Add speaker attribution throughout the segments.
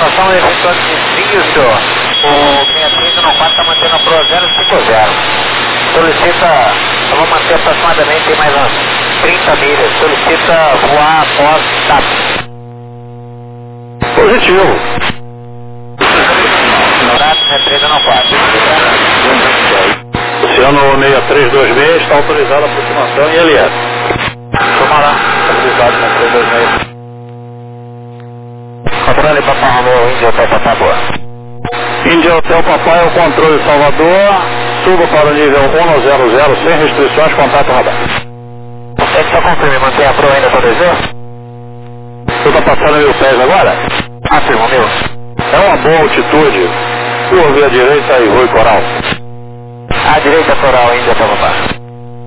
Speaker 1: informação é eventual de desvio, senhor. O 630 está mantendo a Pro 050. Solicita, eu vou manter aproximadamente mais umas 30 milhas. Solicita voar após TAP.
Speaker 2: Positivo.
Speaker 1: Horário 6394.
Speaker 2: Oceano 6326 está autorizada a aproximação em LS.
Speaker 1: Toma lá.
Speaker 2: Autorizado na 326.
Speaker 1: Controle Papai Romeu, Índia Hotel Papai Boa.
Speaker 2: Índia Hotel Papai, o controle Salvador. Suba para o nível 100 sem restrições, contato radar.
Speaker 1: Você só confirme, mantém a Pro ainda para 2 vezes?
Speaker 2: Você está passando 1000 pés agora?
Speaker 1: Afirmo, meu.
Speaker 2: É uma boa altitude. Curva à direita e Rui Coral.
Speaker 1: À direita, Coral, Índia Hotel Papai.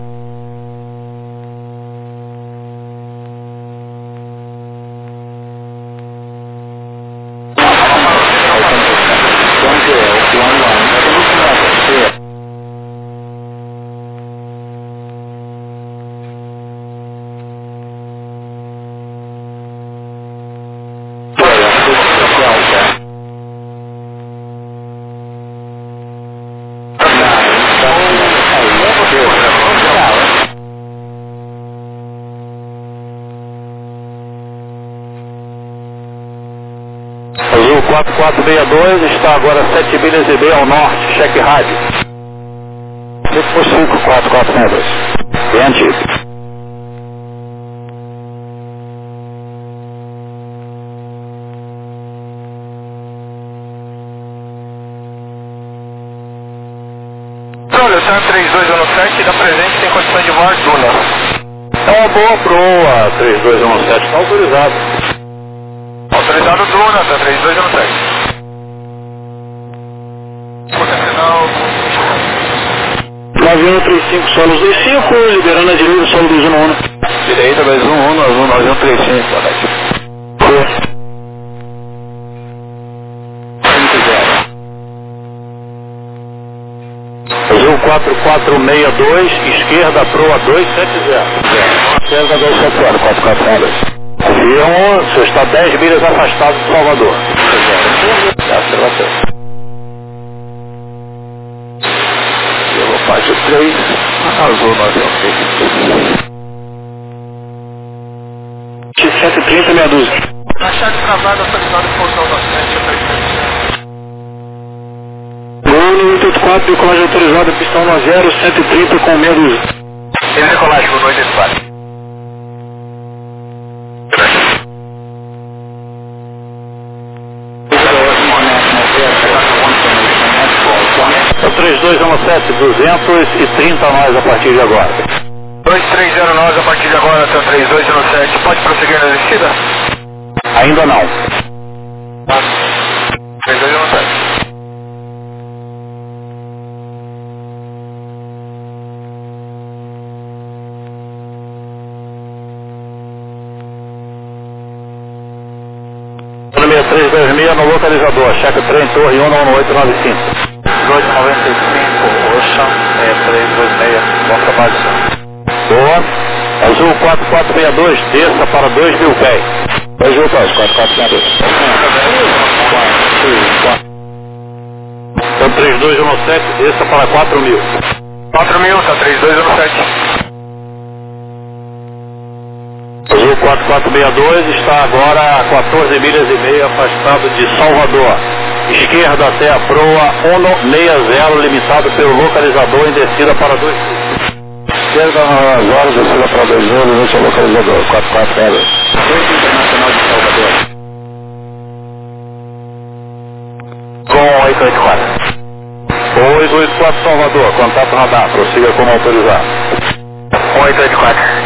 Speaker 2: Azul 4462 está agora 7 milhas e meia ao norte, cheque rádio. 5442. Bem antigo.
Speaker 1: Olha, o Sam 3217 da presente tem condições de voar Duna.
Speaker 2: É uma boa proa, 3217 está autorizado.
Speaker 1: Autorizado Duna, da 3217. Potencial.
Speaker 2: 9135 solos 25, liberando a direita solo 211.
Speaker 1: Direita 211, azul 9135, boa noite.
Speaker 2: Azul 4462, esquerda proa 270. Esquerda 270, 442. Avião, você está 10 milhas afastado de Salvador. Observação. Faixa 3, azul 9135. 130, meia dúzia.
Speaker 1: Na chave travada, autorizado de portão da frente,
Speaker 2: Gol 884, decolagem autorizada, pistão 90, 130 com meia dúzia.
Speaker 1: Tem decolagem com 884.
Speaker 2: É 3217, 230 nós a partir de agora.
Speaker 1: 2309 a partir de agora até o 3207. Pode prosseguir na descida?
Speaker 2: Ainda não.
Speaker 1: 3207.
Speaker 2: Número 6326 no localizador, cheque trem Torre 11895.
Speaker 1: 295, Ocean 326, bom trabalho, senhor.
Speaker 2: Boa. Azul 4462, desça para 2.000 pés. Azul 4462. Então 3217, desça para 4.000.
Speaker 1: 4.000, tá 3217.
Speaker 2: Azul 4462 está agora a 14 milhas e meia afastado de Salvador. Esquerda até a proa 160, limitado pelo localizador em descida para 2. Esquerda agora, descida para 2 vezes, esse é o localizador, 440. Internacional de Salvador.
Speaker 1: Com 884.
Speaker 2: 884 Salvador, contato radar, prossiga como autorizado.
Speaker 1: 884.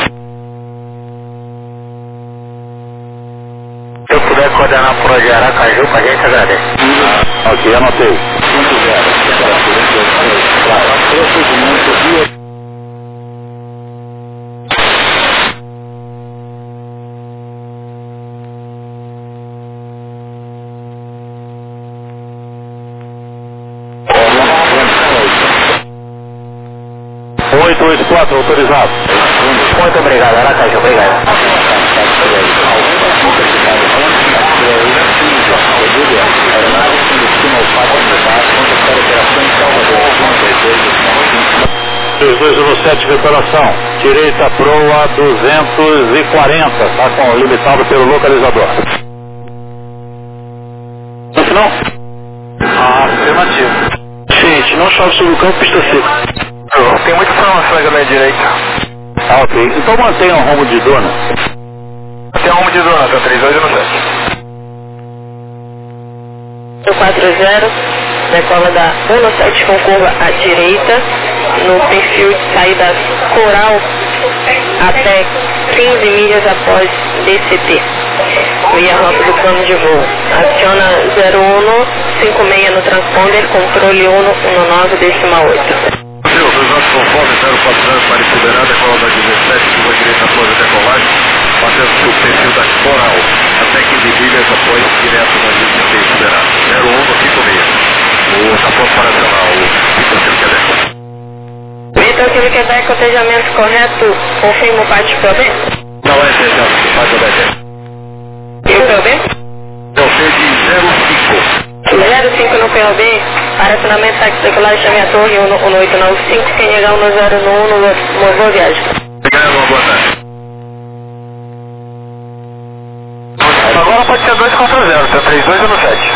Speaker 1: Se eu puder coordenar por de Aracaju, pra gente agradeço.
Speaker 2: Ok, anotei. 884, autorizado.
Speaker 1: Muito obrigado, Aracaju, obrigado.
Speaker 2: 17 Vetoração, direita proa 240, tá com limitado pelo localizador. No final?
Speaker 1: Afirmativo.
Speaker 2: Gente, não chove sobre o campo, pista seca.
Speaker 1: Tem muita informação na minha direita.
Speaker 2: Ah, ok. Então mantenha o rumo de dona.
Speaker 1: Tem um rumo de dona, tá 32 no 7.
Speaker 3: 40, decola da 17 com curva à direita, no perfil de saída Coral até 15 milhas após DCT. Via rota do plano de voo. Aciona 0156 no transponder, controle 119,8.
Speaker 1: Os nossos conformes 040 para liberar, decola da 17, curva direita após a decolagem, batendo o perfil da Coral, até 15 milhas após direto na 16 liberar. 0156. O tapão operacional, o Vitor Silva Quebec.
Speaker 3: Vitor Silva Quebec, cotejamento correto, confirma o parte POB?
Speaker 1: Não é seja, faz o BT.
Speaker 3: E o POB?
Speaker 1: Eu sei de
Speaker 3: 05 no POB, para acionamento táxi decolagem, chame a torre 1895, quem chegar 101 boa viagem.
Speaker 1: Obrigado, uma boa tarde. Agora pode ser 240, tá 32 ou no 7?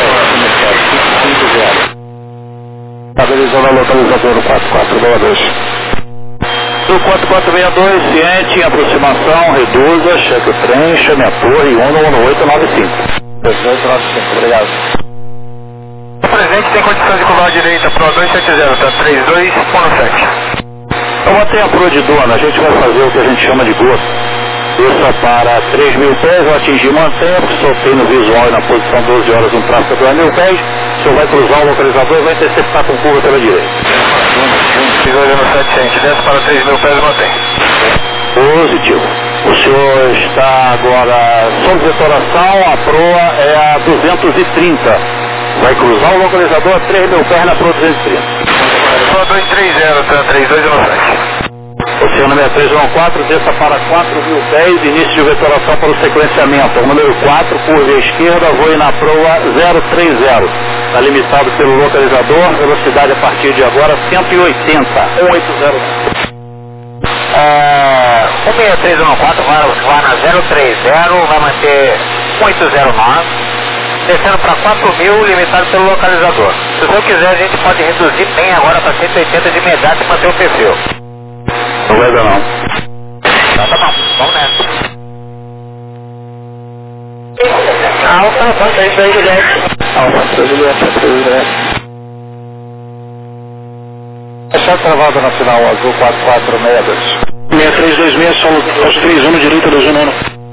Speaker 2: Estabilizando a localizador no 4462. Do 4462, ciente, em aproximação, reduza, cheque o trem, chame a torre 11895. 1895, obrigado.
Speaker 1: O presente tem condição de curvar à direita para 270, tá 32 ou no 7?
Speaker 2: Então mantenha a proa de dona, a gente vai fazer o que a gente chama de gosto. Desça para 3.000 pés, eu atingi mantenha, porque soltei no visual e na posição 12 horas um tráfego a 2.000 pés. O senhor vai cruzar o localizador e vai interceptar com curva pela direita.
Speaker 1: 32 no 700, desce para 3.000 pés e mantém.
Speaker 2: Positivo. O senhor está agora sob vetoração, a proa é a 230. Vai cruzar o localizador a 3.000 pés na proa 230.
Speaker 1: Proa 230, tá 32 no 7.
Speaker 2: Oceano 6314, desça para 4.000 pés, início de vetoração para o sequenciamento. Número 4, curva à esquerda, voe na proa 030. Está limitado pelo localizador, velocidade a partir de agora 180. 180.
Speaker 1: 16314 vai na 030, vai manter 809. Descendo para 4.000, limitado pelo localizador. Se o senhor quiser, a gente pode reduzir bem agora para 180 de imediato e manter o perfil.
Speaker 2: Não vai dar não.
Speaker 1: Então tá bom, vamos nessa.
Speaker 3: Alfa, bastante da Juliette.
Speaker 2: Alfa, Juliette. Fechado travado na final azul 4462. 6326, solo 31, direita do Junono.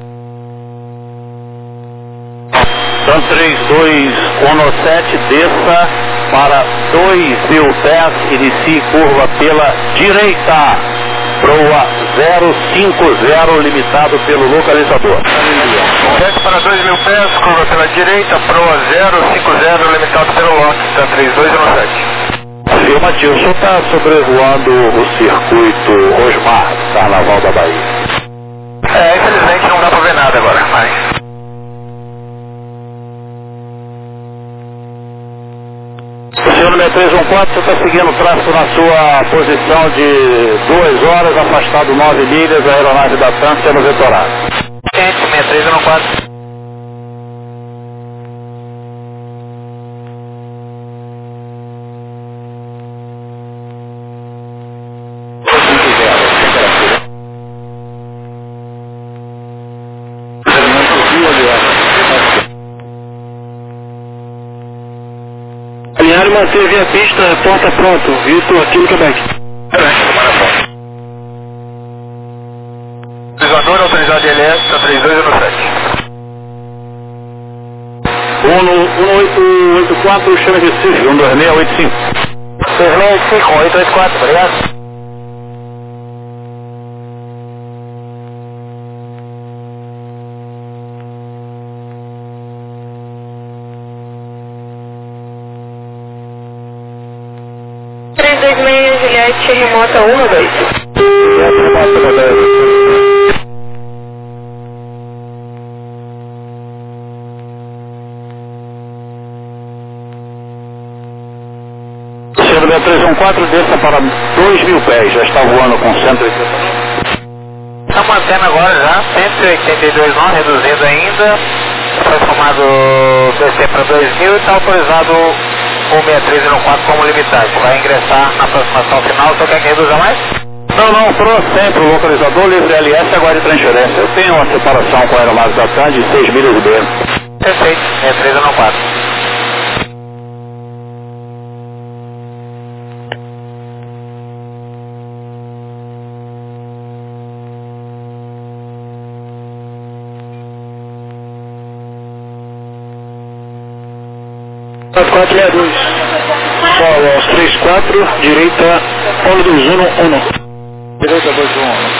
Speaker 2: Então 3217, desça para 2.000 pés, inicie curva pela direita. Proa 050, limitado pelo localizador.
Speaker 1: Desce para 2.000 pés, curva pela direita, proa 050, limitado pelo lote, tá 32 no 7.
Speaker 2: Afirmativo, o senhor está sobrevoando o circuito Osmar, Carnaval da Bahia.
Speaker 1: Infelizmente não dá para ver nada agora, mas...
Speaker 2: O senhor número 314, você está seguindo o tráfego na sua posição de 2 horas, afastado 9 milhas, a aeronave da TAM sendo vetorada.
Speaker 1: Gente, 6314.
Speaker 2: Alinhar e manter via pista, porta pronto. Vitor, aqui no Quebec.
Speaker 1: Utilizador autorizado de LS, tá 32 no 7.
Speaker 2: 1884, chama de Recife, 12685.
Speaker 1: 2685, 884, obrigado.
Speaker 3: Juliette, remota 1 ou 2?
Speaker 2: Número 6314 desça para 2.000 pés, já está voando com 180.
Speaker 1: Está mantendo agora já, 182 nós, reduzindo ainda. Foi formado descer para 2.000 e está autorizado o 6304 como limitante. Vai ingressar na aproximação final, só quer que reduza mais?
Speaker 2: Não, pro sempre o localizador livre LS agora de transferência. Eu tenho uma separação com a aeronave da TAM de 6 milhas e meia.
Speaker 1: Perfeito, 6304.
Speaker 2: Quatro 462. Solo aos 34, direita, Polo 211. Direita 211,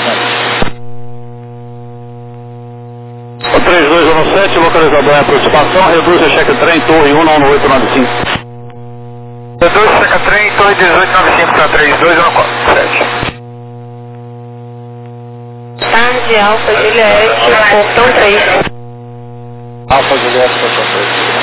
Speaker 2: 447. O 3217, localizador em aproximação, reduz a cheque trem, torre 11895.
Speaker 1: Reduz cheque trem, torre 1895 para 3217.
Speaker 3: Tarde, Alfa Juliette, portão 3.
Speaker 2: Alfa Juliette, portão 3.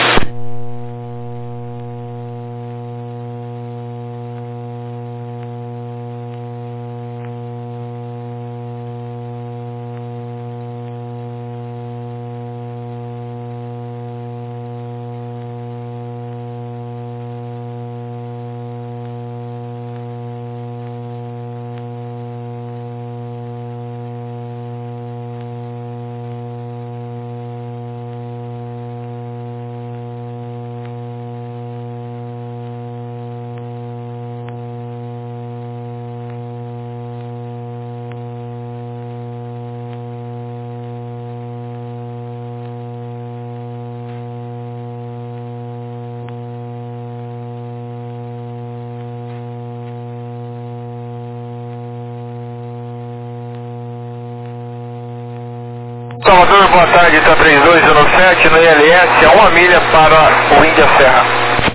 Speaker 1: Salvador, boa tarde, está 3217 no ILS, a 1 milha para o Índia Serra.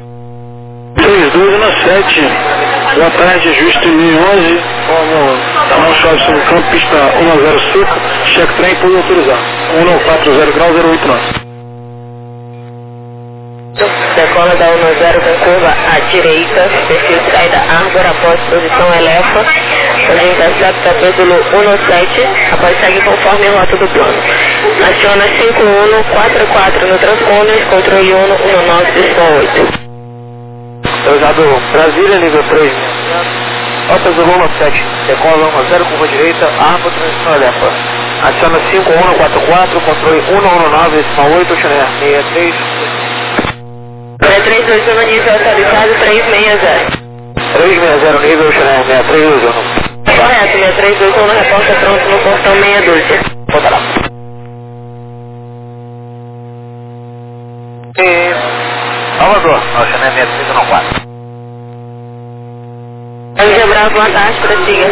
Speaker 2: 3217, boa tarde, Justo 1011, não chove sobre o campo, pista 10 seco, cheque trem por autorizar, 140 grau 089.
Speaker 3: Decola da 10 com curva à direita, perfil de saída Arbor após posição Elefa, orientação para pédulo 17, após segue conforme a rota do plano. Aciona 5144 no transponder, controle 119 18.
Speaker 1: Autorizado Brasília, nível 3. Rota do Lula 7, decola 10 curva direita, Arbor, transição Elefa. Aciona 5144, controle 119 18, Xané, 63.
Speaker 3: 321 nível atualizado 360.
Speaker 1: 360 nível, Xané, 6321.
Speaker 3: Correto, 6321 reporta pronto no portão meia dúzia.
Speaker 1: Bota lá. E... Salvador, Xané, 6314.
Speaker 3: Anja Bravo, boa tarde, prossiga.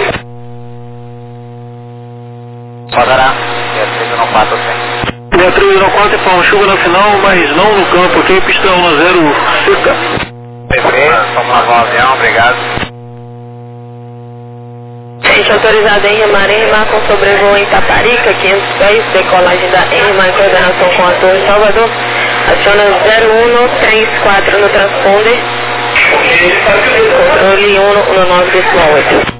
Speaker 1: Pagará, 6314, sim.
Speaker 2: 6304 é chuva na final, mas não no campo, ok? Pista 10 seca.
Speaker 1: Perfeito, vamos lavar o avião, obrigado.
Speaker 3: Gente autorizada em remar com sobrevoo em Taparica, 500 pés, decolagem da RMA em coordenação com a Torre Salvador. Aciona 0134 no transponder, controle 119 18.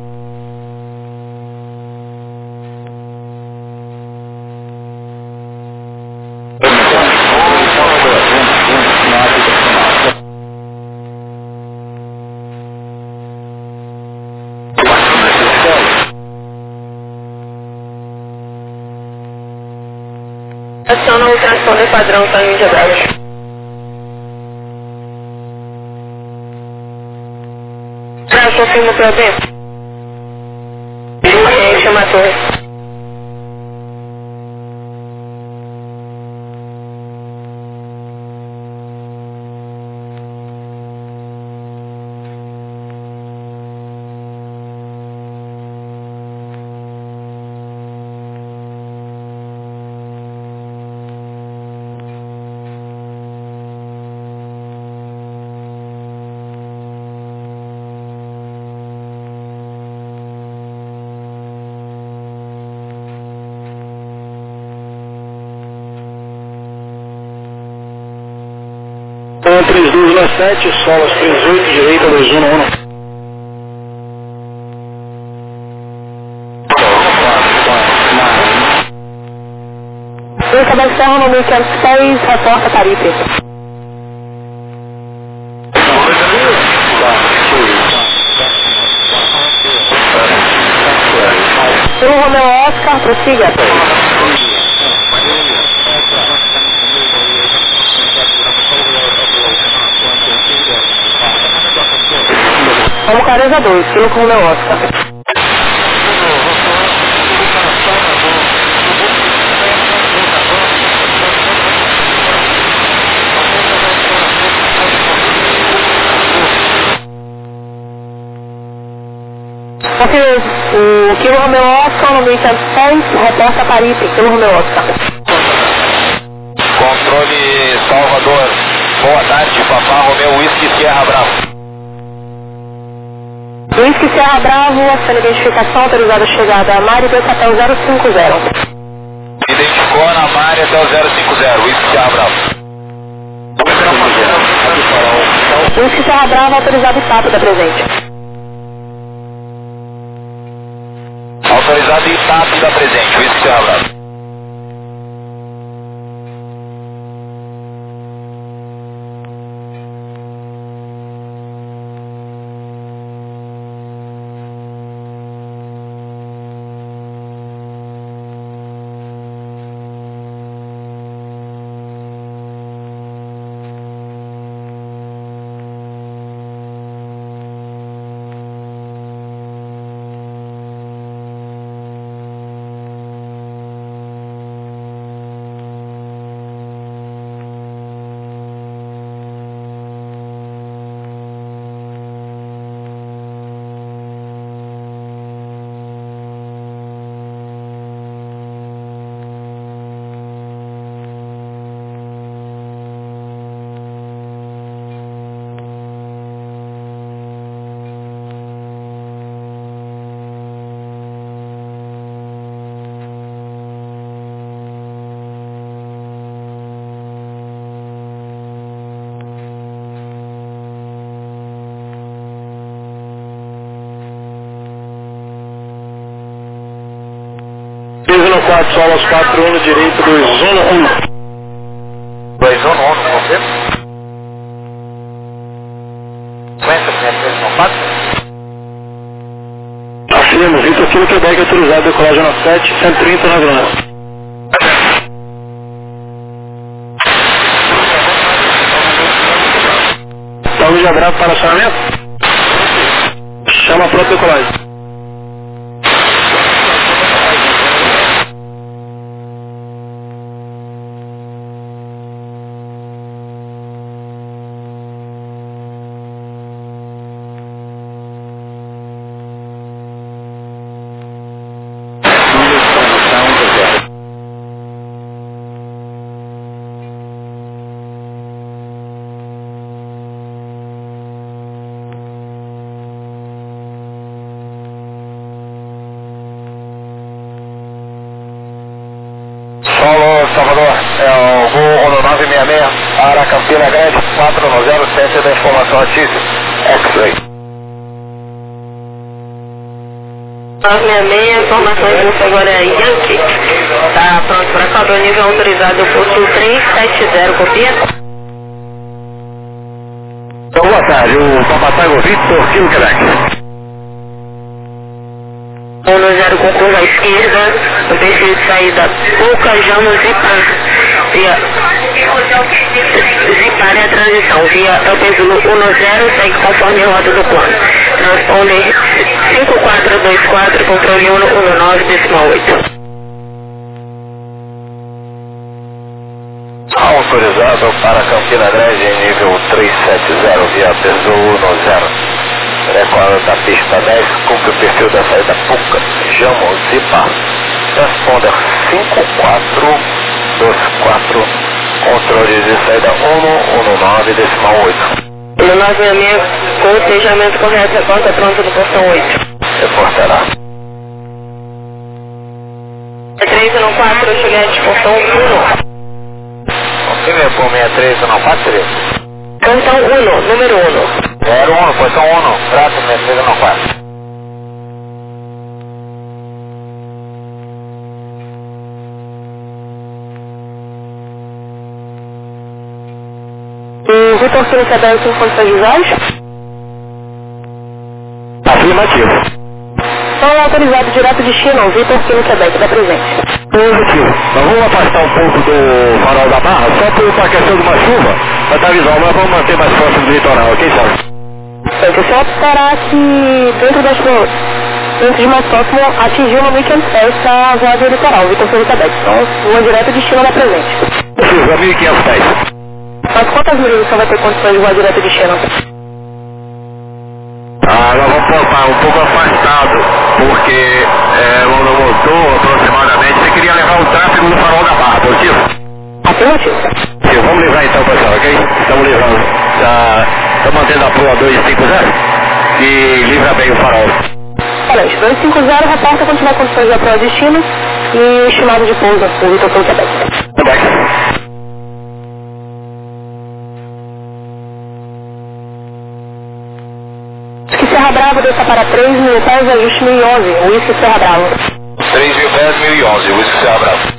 Speaker 3: Aciona o transponder padrão para Índia Brava. Confirma o problema. Chama a torre.
Speaker 2: Então 3217, solas 38, direita 211.
Speaker 3: Luca da Serra, no 1506, reporta Paripe. Pelo Romeu Oscar, prossiga. Como 42, pelo Romeu Oscar. O Kilo Romeu Oscar, no 1106, reporta Paripe, Kilo Romeu Oscar.
Speaker 1: Controle Salvador, boa tarde, Papá Romeu, Whisky Sierra Bravo.
Speaker 3: Whisky Sierra Bravo, sendo identificação autorizada a chegada a Mari até o 050.
Speaker 1: Identificou na Mari até o 050, Whisky Sierra Bravo.
Speaker 3: Whisky Sierra Bravo, autorizado Itape da presente.
Speaker 1: Autorizado Itape da presente, Whisky Sierra Bravo.
Speaker 2: No 4, solas 41, direito 211.
Speaker 1: 211, você? Sequência, 6394?
Speaker 2: Afirmo, Vitor Kilo Quebec autorizado, decolagem na 7, 130 na grana. Salve de abraço para acionamento. Chama a própria decolagem.
Speaker 1: Salvador, é o voo 966 para Campina Grande, 490 da informação ativa, X-Ray.
Speaker 3: 966, informações do agora é Yankee. Está pronto para cobrar nível autorizado do posto 370, copia?
Speaker 2: Então, boa tarde, o Papatago Vitor Kilo Quebec.
Speaker 3: 10 com curva à esquerda, no perfil de saída Pocajamos Zipar a transição via Eupezulo 10, segue conforme a rota do plano. Transponder 5424, controle 119,8.
Speaker 1: Autorizado para Campina Grande em nível 370 via Eupezulo 10. Recorda da pista 10, cumpre o perfil da saída Puca, Jamo, Zipa, transponder 5424, controle de saída 119,8.
Speaker 3: No 966, cotejamento correto, reporta pronto do portão 8.
Speaker 1: Reportará.
Speaker 3: 6314, eu cheguei de portão 1.
Speaker 1: Confirme por 6314.
Speaker 3: Então, Posição 1, número 1.
Speaker 1: 01, posição 1, trato, Mercedes no 4.
Speaker 3: E Vitor Kilo Quebec em condições visuais?
Speaker 2: Afirmativo.
Speaker 3: São autorizados direto de China, Vitor Kilo Quebec, da presente.
Speaker 2: Positivo. Nós vamos afastar um pouco do farol da Barra, só por uma questão de uma chuva, para dar visual, mas vamos manter mais próximo do litoral, ok, Sérgio?
Speaker 3: O senhor esperar que dentro de mais próximo atingir uma 1.500 pés da voa do litoral, Vitor Kilo Quebec. Então, voa direto de China, da presente.
Speaker 2: Preciso, a 1.500 pés.
Speaker 3: Mas quantas milhas o senhor vai ter condições de voar direto de China?
Speaker 2: Nós vamos poupar um pouco afastado, porque no motor, aproximadamente, você queria levar o tráfego no farol da Barra, positivo?
Speaker 3: Afirmativo.
Speaker 2: Sim, vamos levar então, pessoal, ok? Estamos levando. Estamos mantendo a proa 250 e livra bem o farol.
Speaker 3: Excelente. 250, reporta quando tiver condições da proa de destino e estimado de pouso, o Vitor Kilo Quebec.
Speaker 2: Quebec.
Speaker 3: Serra Brava desça para 3.000 pés, ajuste 1011, Whisky Serra Brava.
Speaker 1: 3.000 pés, 1011, Whisky Serra Brava.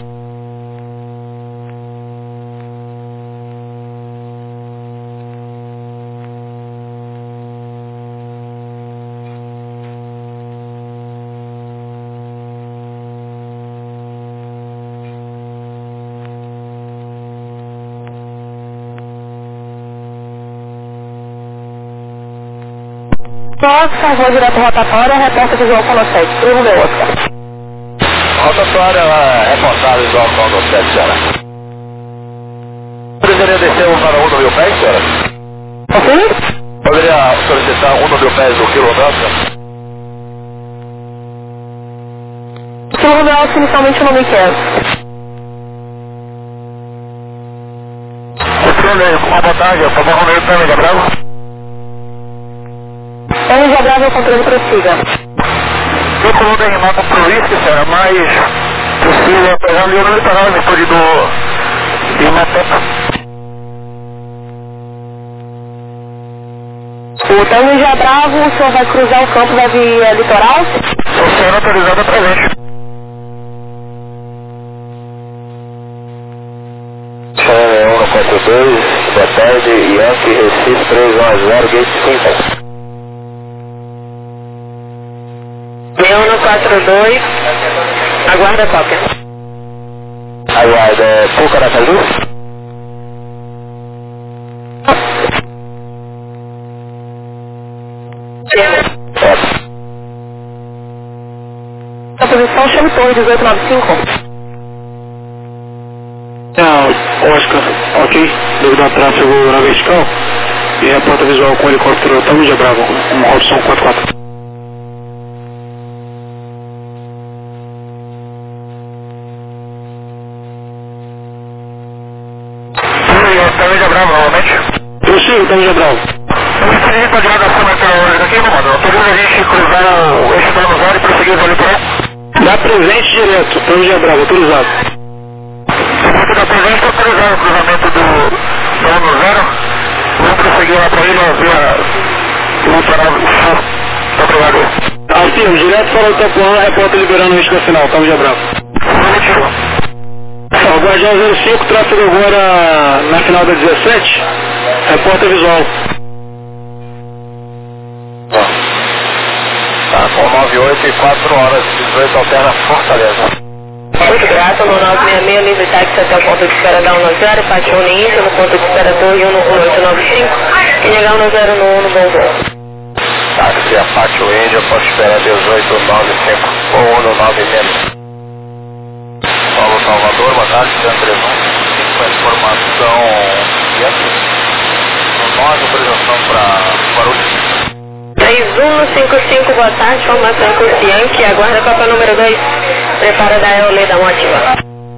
Speaker 3: Oscar, vou direto rotatória, reporta visual com 7. Turno de Oscar.
Speaker 1: Rotatória reportada visual com 7, senhora. Poderia descer um para 1 no 1.000 pés, senhora?
Speaker 3: Ok?
Speaker 1: Poderia solicitar 1 no 1.000 pés do quilômetro?
Speaker 3: Turno de Oscar, inicialmente no 1.500.
Speaker 1: Uma vantagem, por favor, no 1.000 pés, Gabriel.
Speaker 3: Ele já grava o controle prossiga.
Speaker 1: Eu coloco em mapa pro Whisky, senhora, mas possível, apesar de eu não litoral, depois de Matepa.
Speaker 3: O Tango já bravo, o senhor vai cruzar o campo da via litoral?
Speaker 1: Sou senhora autorizada presente. Senhora 142, boa tarde, Yankee, Recife 310, Gate 5.
Speaker 3: 6142, aguarda a cópia.
Speaker 1: Aguarda, Pucaracaju? Certo.
Speaker 3: A posição chama torre 1895.
Speaker 2: Oscar, ok, devido ao tráfego na vertical, e reporta visual com o helicóptero Tango de Bravo, uma Robson 44. Tango de Bravo.
Speaker 1: Eu gostaria de divulgação meteorológica aqui, comandante. Autoriza a gente cruzar o eixo do ano zero e prosseguir o litoral?
Speaker 2: Dá presente direto, Tango de Bravo, autorizado.
Speaker 1: Muito da presente, autorizado o cruzamento do ano zero. Vamos prosseguir lá para ele, via o litoral sul. Muito obrigado.
Speaker 2: Afirmo, direto para o Itapuã, repórter liberando o risco nacional, Tango de Bravo.
Speaker 1: Positivo.
Speaker 2: O Guardião 05, tráfego agora na final da 17, repórter visual.
Speaker 1: Tá, com 98 e 4 horas, 18 altera Fortaleza.
Speaker 3: Muito grato, no 966, livre táxi até o ponto de espera da 10, pátio Uninter, no ponto de espera Torre 1895, e negar 10 no bom voo.
Speaker 1: Táxi a pátio Índia, ponto de espera 1895, ou 196. Paulo Salvador, boa tarde, André com a informação no 9, autorização para Guarulhos.
Speaker 3: 3155, boa tarde, informação Curciante, aguarda a Copa número 2, prepara da Eolê da Mótiva.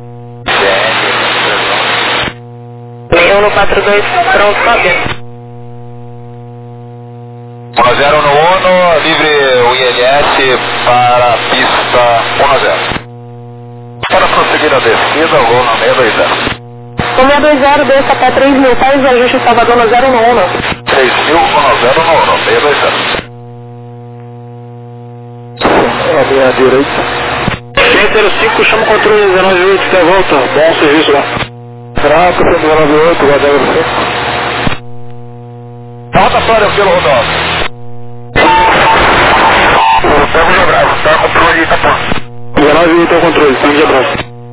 Speaker 3: 6142, pronto, cópia.
Speaker 1: 1-0 no ONU, livre o ILS para a pista 1-0. Para prosseguir a descida, voo na 620.
Speaker 3: Como é 20, desça até 3.000, faz ajuste Salvador no 0 no 1.
Speaker 1: 3.0 no 620.
Speaker 2: À direita. 605, chama o controle 198, de volta. Bom serviço lá. Trato, 198, guarda você.
Speaker 1: Rotatória pelo Rodolfo. Estamos de abraço, tá com o controle de Itapã.
Speaker 2: 198 é o controle, estamos de abraço.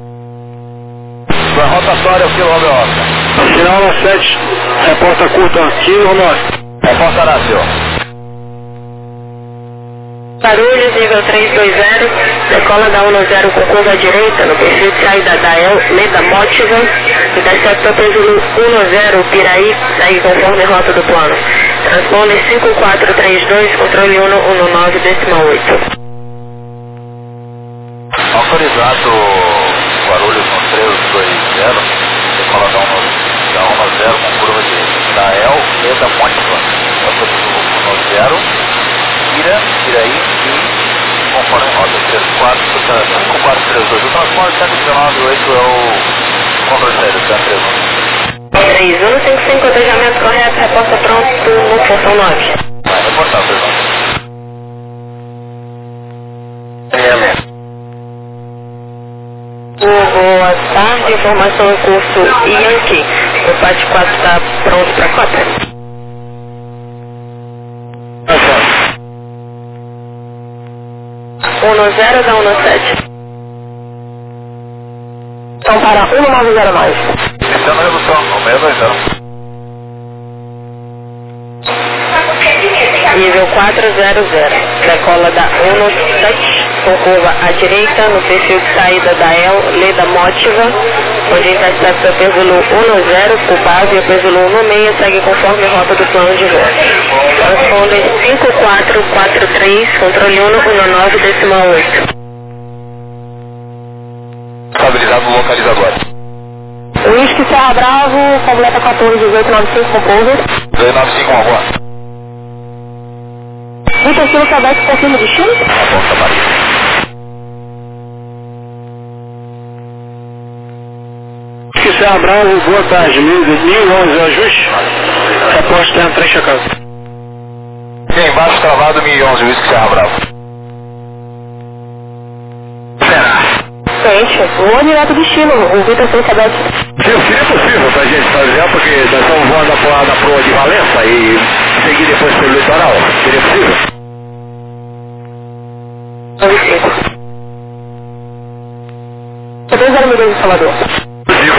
Speaker 1: Rotatória pelo Rodolfo.
Speaker 2: Sinal 7, reporta curta, 15 Rodolfo.
Speaker 1: Reporta Horácio.
Speaker 3: Barulhos, nível 320, decola da 10 com curva à direita, no perfil de saída da El, Leda Mótiva, e da seta pelo 10, Piraí, segue conforme rota do plano. Transponder 5432, controle 119,8.
Speaker 1: Autorizado Guarulhos no 320, decola da 10 com curva de Dael, Leda Mótiva, seta pelo 10, Piraí e conforme rota 5432. O transporte 119,8 é o controle sério, tá
Speaker 3: 3155, cotejamento correto, reposta pronto no função 9.
Speaker 1: Vai reportar, pergunta.
Speaker 3: Boa tarde, informação em curso Yankee. O PAT 4 está pronto para cota. 10 da 17. Então para 190 mais.
Speaker 1: Então, redução, no 620.
Speaker 3: Nível 400, decola da 17, com curva à direita, no perfil de saída da El, Leda Mótiva, onde intercepta pelo 10, por base, e pelo 16, segue conforme rota do plano de voo. Transponder 5443, controle 119,8.
Speaker 1: Estabilizado no localizador.
Speaker 3: Whisky Serra Bravo, completa 141895 com pouso.
Speaker 1: 295, uma boa.
Speaker 3: Vitor Silva Quebec, confirma o destino?
Speaker 1: Aponta Paris.
Speaker 2: Whisky Serra Bravo, boa tarde. 1011 ajuste. Reposta tem a 3 checado.
Speaker 1: Tem embaixo travado 1011, Whisky Serra Bravo. Será?
Speaker 3: Gente, voa direto do destino, o Vitor Silva Quebec.
Speaker 2: Se é possível pra gente fazer, porque nós estamos voando da proa de Valença e seguir depois pelo litoral, seria possível?
Speaker 3: 95. 202 de Salvador.
Speaker 2: Possível.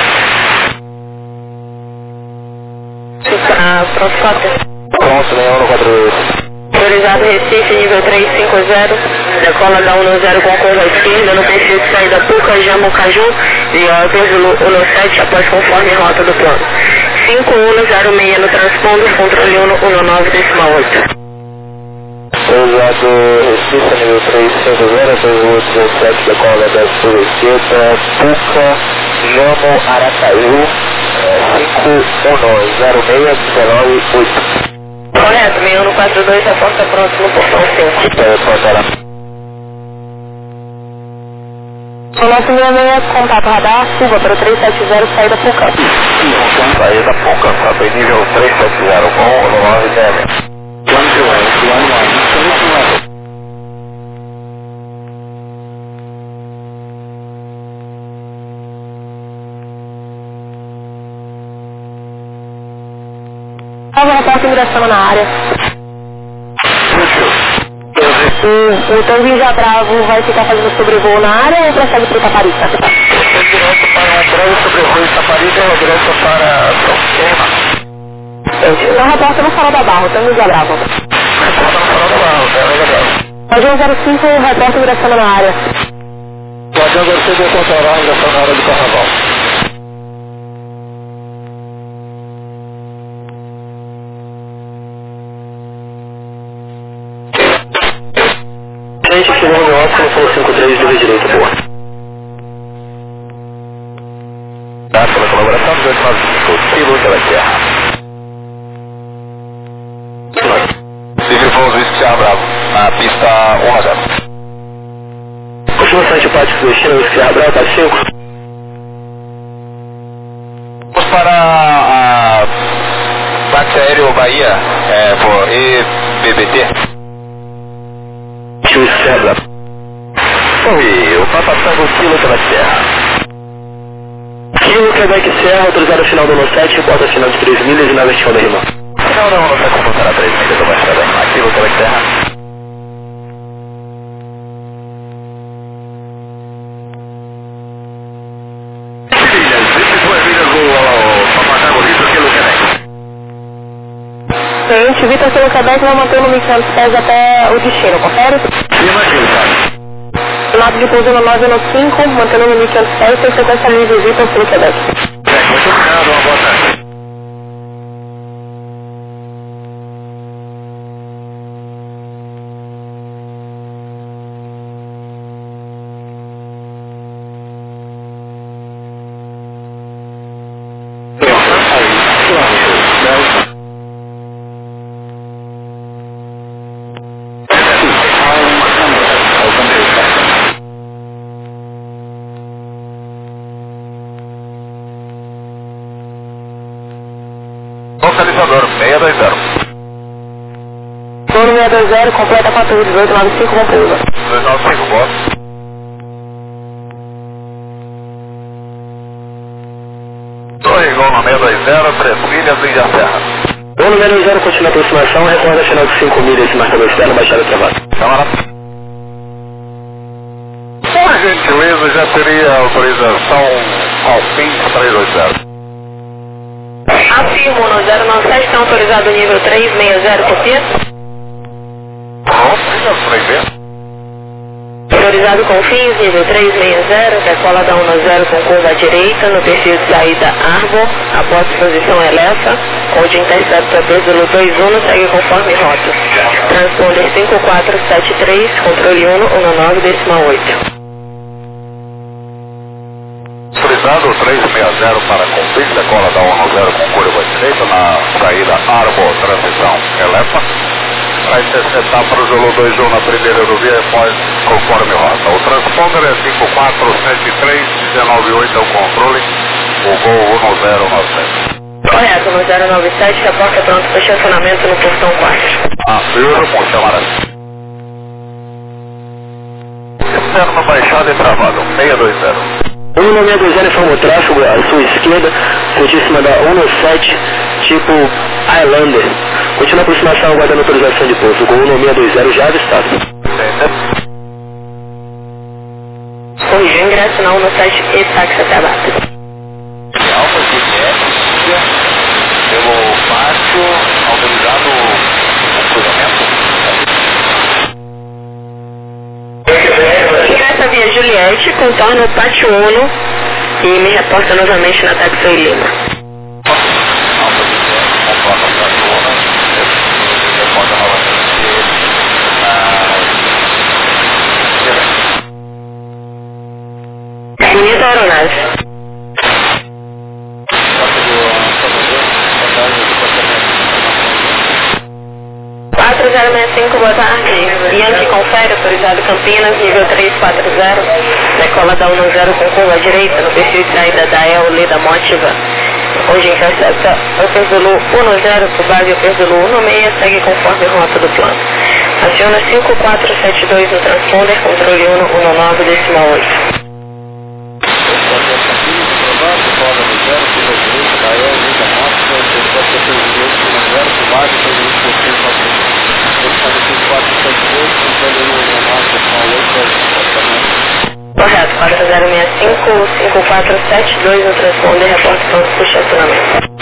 Speaker 3: Está pronto, cota.
Speaker 1: Pronto, Leão no 48.
Speaker 3: Priorizado Recife, nível 350, decola da 10 com curva à esquerda, no perfil de saída Pucajá, Mucaju, e pelo 17 após conforme rota do plano. 5106 no transponder, controle 119,8.
Speaker 1: Priorizado Recife, nível 350, 217, decola da esquerda, Puca, Jamo, Aracaju, 5106-198.
Speaker 3: Correto, 6142, reporta pronto no portão 5. O nosso 66, contato radar, suba para o 370, saída Puca.
Speaker 1: Saída Puca, tá em nível 370, com 990.
Speaker 3: Faz uma porta ingressando na área. O Tanguinho já Bravo vai ficar fazendo sobrevoo na área ou prossegue para o Itaparica?
Speaker 1: Direto para um breve sobrevoo em Itaparica, direto para São Queima.
Speaker 3: Então reporta no Farol da Barra, o Tanguinho já Bravo.
Speaker 1: Reporta no Farol da Barra, legal.
Speaker 3: Guardião 05, reporta ingressando na área.
Speaker 1: Guardião 05, vou controlar a ingressão na área do Carnaval.
Speaker 2: Gente, chegou no ótimo, foi 53, livre direito, boa.
Speaker 1: Tá, pela colaboração dos 895, piloto da Terra. Livre voos Whisky Serra Bravo, na pista 1-0.
Speaker 2: Continua site prático do destino, Whisky Serra Bravo, tá 5.
Speaker 1: para a táxi aéreo Bahia, por EBBT.
Speaker 2: Serra.
Speaker 1: E o Papa Tango Kilo Quebec Serra.
Speaker 2: Kilo Quebec Serra, autorizado final do 17, reporta final de 3 milhas e na vertical da rima.
Speaker 1: Final da 17, comportará 3 milhas abaixo da rima. Kilo Quebec Serra.
Speaker 3: Cliente, Vitor pelo Quebec vai manter no 1.500 pés até o destino, confere?
Speaker 1: Imagino, cara.
Speaker 3: Lado de pouso no 995, mantendo no 1.500 pés, sem sequência livre, Vitor pelo Quebec.
Speaker 1: Muito obrigado, uma boa tarde. Localizador 620.
Speaker 3: Dono 620, completa 41895, com pouso.
Speaker 1: 295, boa. Torre igual no 620, 3 milhas, Ilha Serra.
Speaker 2: Dono 620, continua a aproximação, recorda final de 5 milhas e marcador externo, baixada travada.
Speaker 1: Câmara. Por gentileza, já teria autorização ao fim 380.
Speaker 3: Afirmo no 097, está autorizado nível 360, copia?
Speaker 1: Pronto, já 3
Speaker 3: Autorizado com fins, nível 360, decola da 10 com curva à direita, no perfil de saída Arbor, após posição eleva, onde intercepta peso 21, segue conforme rota. Transponder 5473, controle 119,8.
Speaker 1: Autorizado 360 para cumprir, decola da 10 com curva à direita, na saída Arbor, transição Elefa. Para interceptar para o Zulu 21 na primeira aerovia, após conforme rota. O transponder é 5473, 198 é o controle, o voo 1097.
Speaker 3: Correto, no 097, a porta pronta para estacionamento no portão 4.
Speaker 1: Afirmo, muito camarada. Externo baixado e travado, 620.
Speaker 2: 1620 informa o tráfego à sua esquerda, curtíssima da 197, tipo Highlander. Continua a aproximação, aguardando autorização de pouso. Gol 1620 já avistado.
Speaker 3: Corrigiu ingresso na 197 e táxi até abaixo.
Speaker 1: Alfa GTS, pelo pátio, autorizado o cruzamento.
Speaker 3: Ingressa via Juliette, contorna o pátio 1 e me reporta novamente na táxi Lima.
Speaker 1: Alfa GTS, contorna o pátio 1, reporta novamente na...
Speaker 3: Bonita aeronave. 4065, boa tarde. Yankee confere, autorizado Campinas, nível 340, decola da 10 com curva à direita, no perfil de saída da El Leda Motiva, onde intercepta o Zulu 10 por base o Zulu 16, segue conforme rota do plano. Aciona 5472 no transponder, controle 119,8. Correto, 4065, 5472 no transponder, reporte pronto para o estacionamento.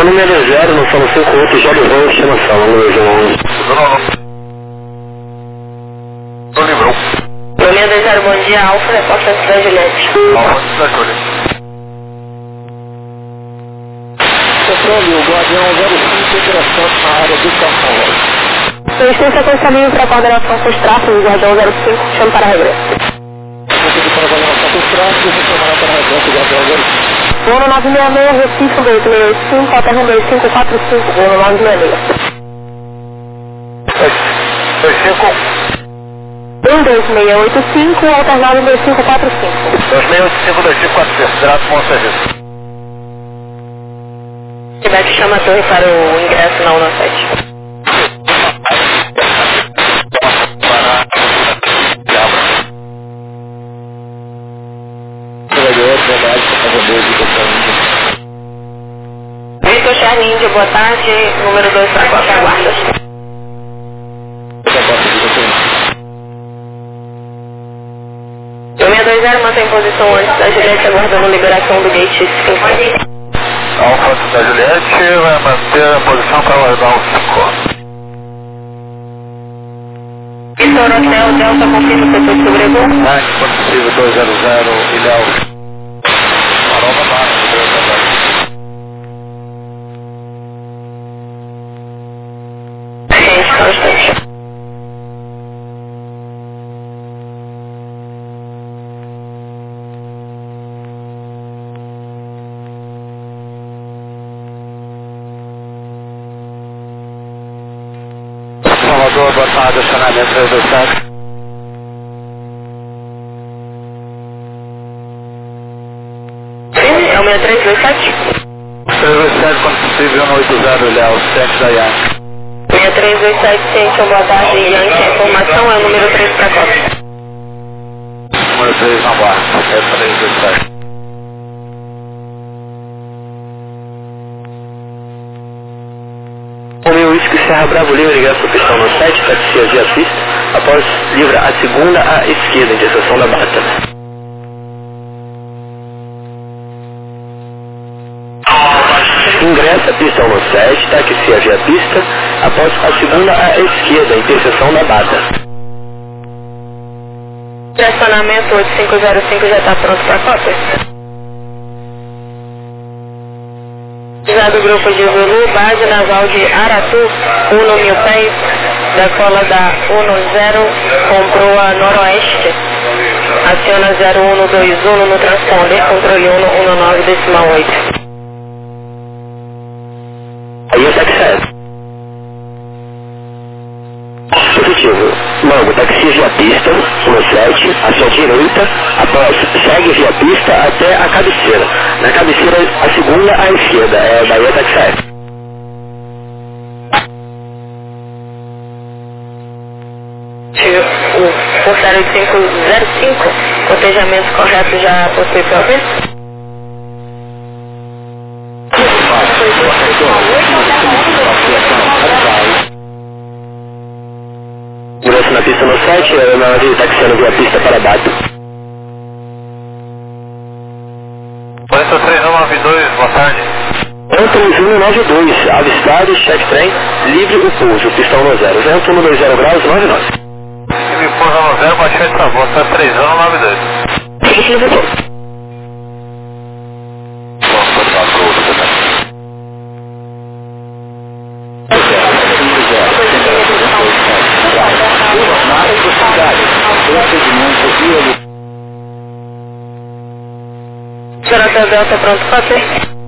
Speaker 2: Ono 60, não são 58, já levou a estimação, número 11.
Speaker 1: Não livrou.
Speaker 3: Romeo 20, bom dia, Alfa, reporta da Juliette.
Speaker 1: Alfa da Juliette.
Speaker 2: Controle, o Guardião 05, operação na área do São Paulo.
Speaker 3: Licença com caminho para a coordenação com os tráfegos do Guardião 05, chama para regresso.
Speaker 2: Consegui para a coordenação com os tráfegos, vou chamar para regresso do Guardião 05.
Speaker 3: Ono 966, Recife 265, Alterno 2545, Ono 966. 12685, Alternado 2545.
Speaker 1: 2685-2545, grato com o serviço.
Speaker 3: Tibete chama a torre para o ingresso na 17. Vitor Charlie Índia, boa tarde, número 2 para a Costa Guarda. O 620 mantém posição antes da Juliette, aguardando liberação do gate 50.
Speaker 1: Alfa da Juliette vai manter a posição para aguardar o 5.
Speaker 3: Vitor Hotel, Delta, confirma o setor de sobrevoo.
Speaker 1: Possível 200, Ilhéu. Farol baixa, 200.
Speaker 3: Constante.
Speaker 1: Salvador, boa tarde, acionamento 327.
Speaker 3: Sim, é o 6327.
Speaker 1: 327, quando possível, 180, Ilhéu, centro da IAC.
Speaker 3: 6327, Centro, boa tarde, Yankee. A informação é o número 3 para a Costa.
Speaker 1: Número 3 na guarda, é 327.
Speaker 2: Romeo Whisky Serra Bravo Livre, ingresso pistão no 7, taxia via pista, após livra a segunda à esquerda, interseção da Bata. Ingressa pistão no 7, taxia via pista, após a segunda à esquerda, interseção da Bata.
Speaker 3: Estacionamento 8505 já está pronto para a Costa. Do grupo de Zulu, base naval de Aratu, Uno 1000 pés, da cola da Uno 0, comprou a noroeste, aciona 0121 no transponder, controle Uno 19,8.
Speaker 2: Aí é taxi 7. Positivo. Mango, taxi via pista, no 7, à sua direita, após segue via pista até a cabeceira. Na cabeceira, a segunda à esquerda, é Bahia taxi 7.
Speaker 3: O Corsário 505, cotejamento correto já possui provisto?
Speaker 2: Ingresso na pista no 7, na hora de taxiando via pista para Bato.
Speaker 1: 43192, boa tarde.
Speaker 2: 3192, avistado, check trem, livre o pouso, pistão no 0, 0,20 graus, 99.
Speaker 1: Se me pôs no 0, baixou essa volta, 3092.
Speaker 2: Sim, levou.
Speaker 1: Vamos botar pro outro também.
Speaker 3: Senhora Hotel Delta, pronto para ser?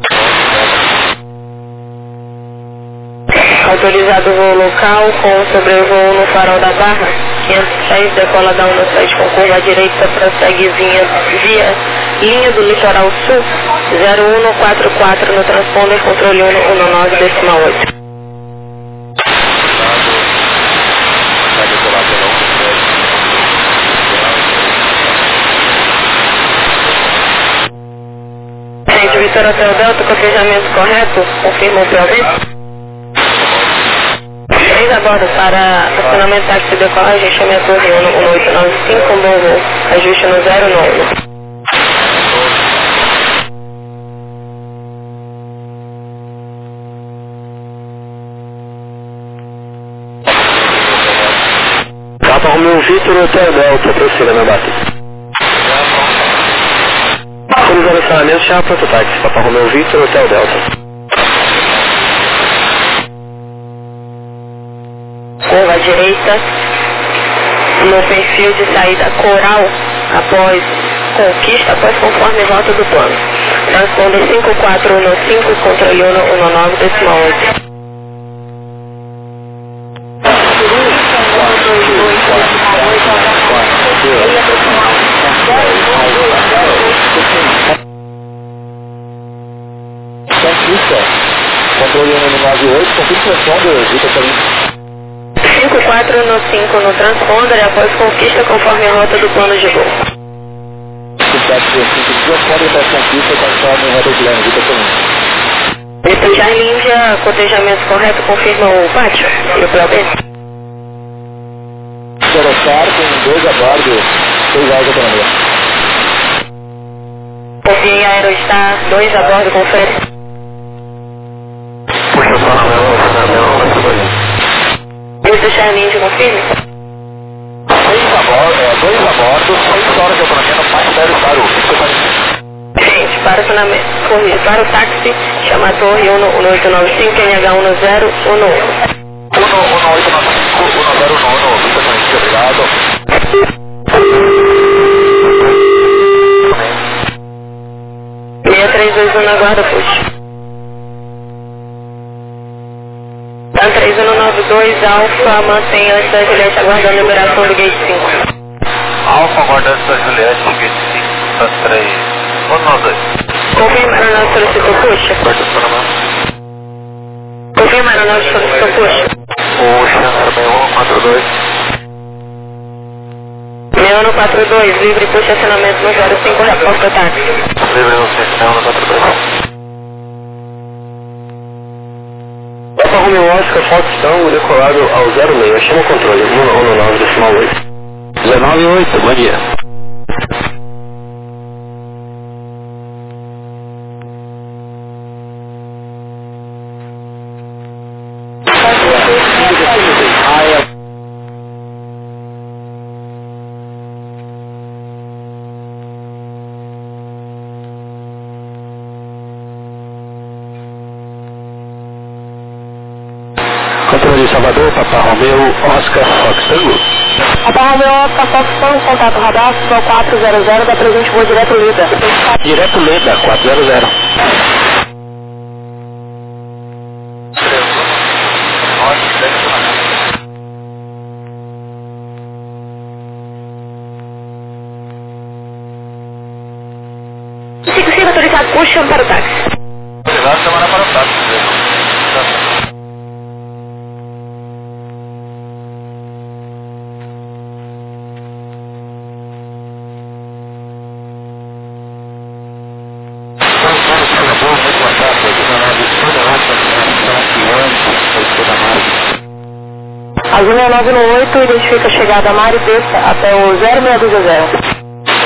Speaker 3: Autorizado o voo local com sobrevoo no farol da Barra, 506, decola da 17 com curva à direita, prossegue via linha do litoral sul, 0144 no transponder, controle 119,8. Gente, Vitor Hotel Delta, cotejamento correto, confirma o provisto? 3 a bordo para estacionamento táxi de decolagem, chame a torre 1895, bom voo, ajuste no 09.
Speaker 2: Vitor Hotel Delta, prossiga na base. Finalizando o acionamento, chama para o táxi, Papa Romeo Vitor Hotel Delta.
Speaker 3: Curva à direita, no perfil de saída Coral, após Conquista, após conforme rota do plano. Transponder 5415, controle 119, decimal 8.
Speaker 2: Controle 198, confirme transponder, Vitor Salim.
Speaker 3: 5415 no transponder, após Conquista, conforme a rota do plano de voo.
Speaker 2: 5415, transponder após Conquista, conforme a rota do plano, Vitor Salim.
Speaker 3: Depois já em Índia, cotejamento correto, confirma o pátio e o PLB.
Speaker 2: Soroccar com 2 a bordo, 6 horas de autonomia.
Speaker 3: Confirme Aerostar, 2 a bordo, confere.
Speaker 1: Puxa só na minha
Speaker 3: Isso, Charlene, confirme.
Speaker 1: 2 a bordo, 6 horas de autonomia no pátio da Aerostar.
Speaker 3: Gente, para o táxi, chama a torre 1895, NH1011.
Speaker 1: 1895, obrigado.
Speaker 3: 6321 na guarda, puxa. 3192 Alfa, mantenha essa Juliette aguardando a liberação do gate 5.
Speaker 1: Alfa aguardando essa Juliette, gate 5, tá 3. Onde nós dois?
Speaker 3: Confirmaram o nosso solicitou puxa. Confirmaram o nosso solicitou puxa.
Speaker 1: O Chancer 6142.
Speaker 3: 6142, livre puxa acionamento no 05, reporta táxi.
Speaker 1: Livre no 6142.
Speaker 2: Papa Romeo Oscar, Faustão, decolado ao 06, chama o controle, 119, decimal 8. 198, bom dia. Controle Salvador, Papa Romeo Oscar Foxtango.
Speaker 3: Papa Romeo Oscar Foxtango, contato radar, 400, da presente voo direto Leda.
Speaker 2: Direto Leda, 400.
Speaker 3: Siga autorizado, puxa para o táxi.
Speaker 1: Obrigado, semana para o táxi.
Speaker 3: Azul 918, identifica a chegada a Mari Besta até o 0620.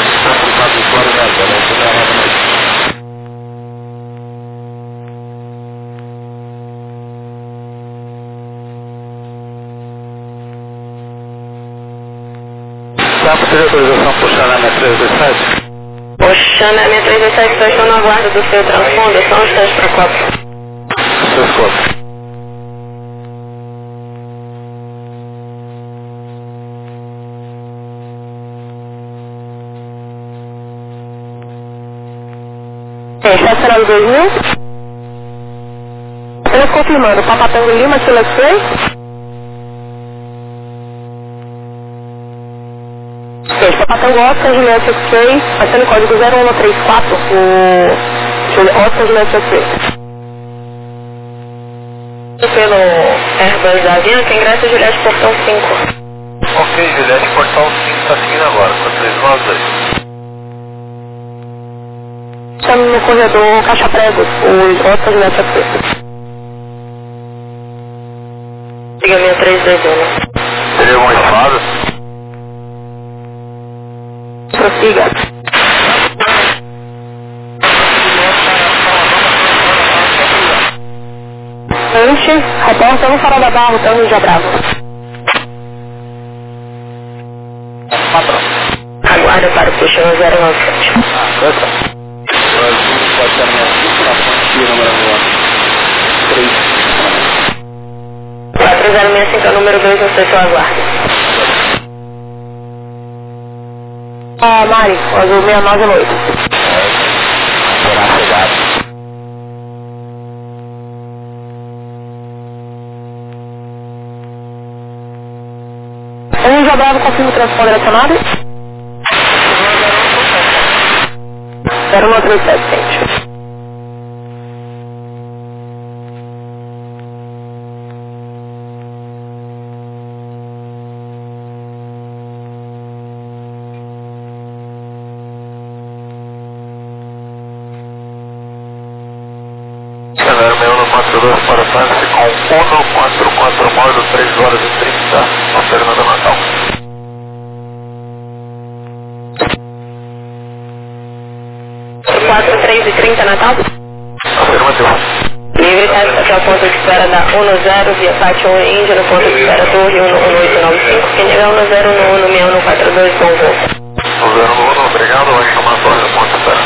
Speaker 1: Dá para ter autorização para puxar na minha 327?
Speaker 3: Puxando a minha 327, estou no aguardo do seu transponder, só um instante para copo.
Speaker 1: Seus copos.
Speaker 3: Estacionado 2000. Estamos confirmando, Papa Tango Lima, seleções. Papa Tango Oscar, Juliette X6, passando o código 0134, o Oscar Juliette X6. Pelo Airbus da Avianca, ingressa Juliette Portão 5.
Speaker 1: Ok, Juliette, Portão 5 está seguindo agora, com 3 nós dois.
Speaker 3: Estamos no corredor Caixa Pregos, o Oscar Juliette X6. Siga minha 321.
Speaker 1: Teria alguma chamada?
Speaker 3: Prossiga. Antes, repórter no Farol da Barra, Rio de Bravo. aguarda para o puxão 097.
Speaker 2: Pode ser a minha 5 na fonte número 3.
Speaker 3: 4065 é o número 2, não sei se eu aguardo. Mari, azul 698.
Speaker 1: Será chegado.
Speaker 3: Já bravo, confirma o transponder acionado. 0137, gente.
Speaker 1: Cenário 6142 para táxi com 144 módulo 3 horas e 30, com Fernando Natal.
Speaker 3: Quatro, 3 e 30, Natal?
Speaker 1: Afirmativo.
Speaker 3: Livre, tá aqui ao ponto de espera da 10 via Pátio 1 Índia, no ponto de espera Torre 11895. Quem ligar 10 no 6142, bom voo.
Speaker 1: 01, obrigado, vai chamar Torre do ponto de espera.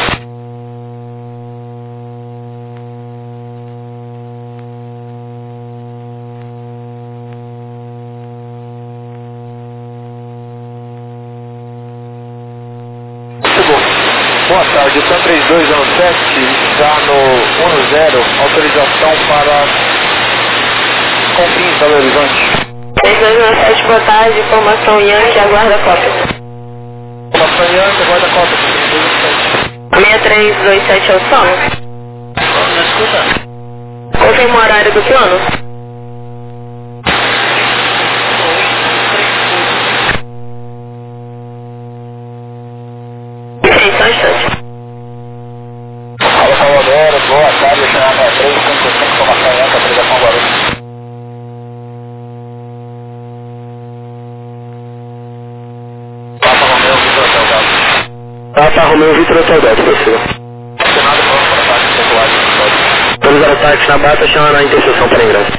Speaker 2: Boa tarde, o TAM 3217 está no 10, autorização para Confins, Belo Horizonte.
Speaker 3: 3217, boa tarde, informação Yankee, aguarda a cópia.
Speaker 2: Informação Yankee, aguarda a cópia.
Speaker 3: 6327 é o sono?
Speaker 2: Não escuta?
Speaker 3: Confirma o horário do plano? Só um instante.
Speaker 2: Fala, Salvador, boa tarde, chamada 355, informação Yankee, autorização Guarulhos. Papa Romeu, Vitor Hotel Delta.
Speaker 4: Papa Romeu, Vitor Hotel Delta, professor.
Speaker 2: Senado falando para ataque popular.
Speaker 4: Vamos dar ataque na bata, chama na interseção para ingresso.